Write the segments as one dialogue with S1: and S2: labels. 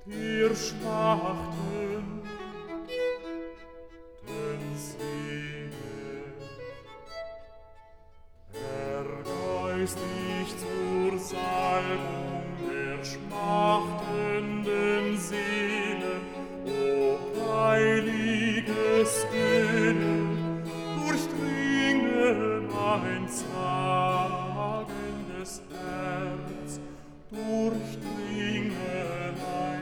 S1: wir schmachten den Seele. Ergeistig zur Salbung der schmachtenden Seele, o heiliges Gönnen, durchdringe mein zagendes Herz, durchdringe mein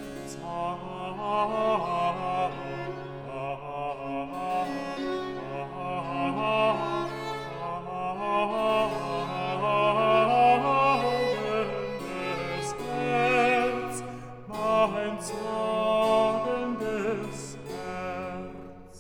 S1: zagendes Herz, mein zagendes Herz.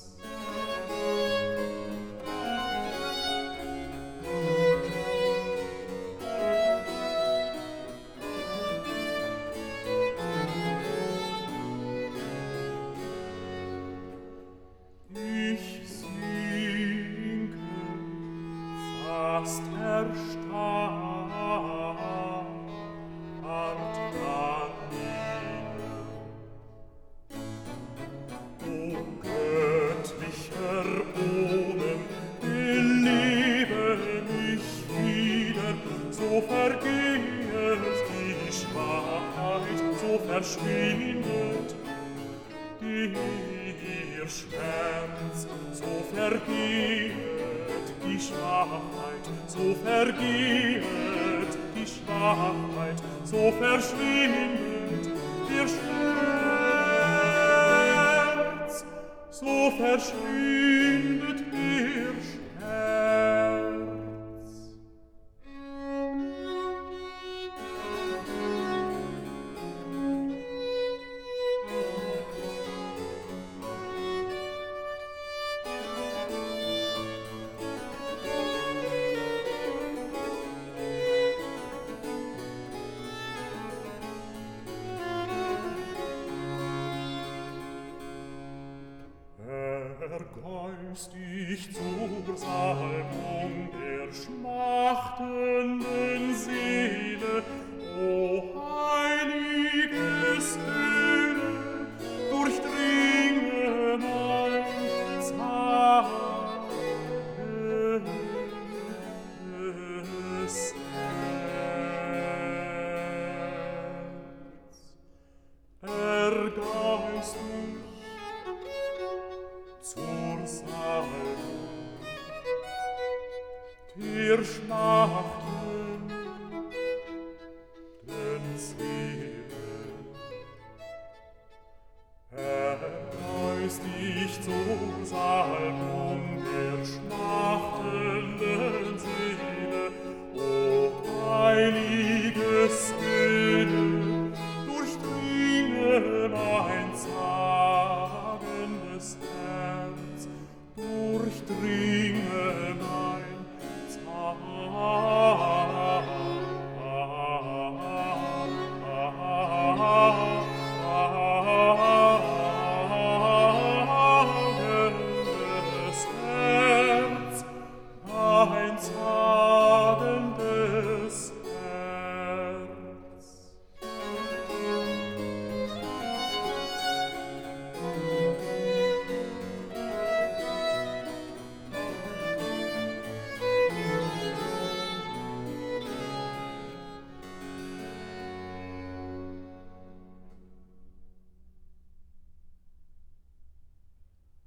S1: Ich sinke fast erstarrt danieder. O göttlicher Oden, belebe mich wieder, so vergeht die Schwachheit, so verschwindet der Schmerz, so vergeht die Schwachheit, so vergeht die Schwachheit, so verschwindet der Schmerz, so verschwindet der Schmerz. Ergeistig zur Salbung der schmachtenden Seele, o heiliges Gönnen, durchdringe mein zagendes Herz. Ergeistig zur Salbung der schmachtenden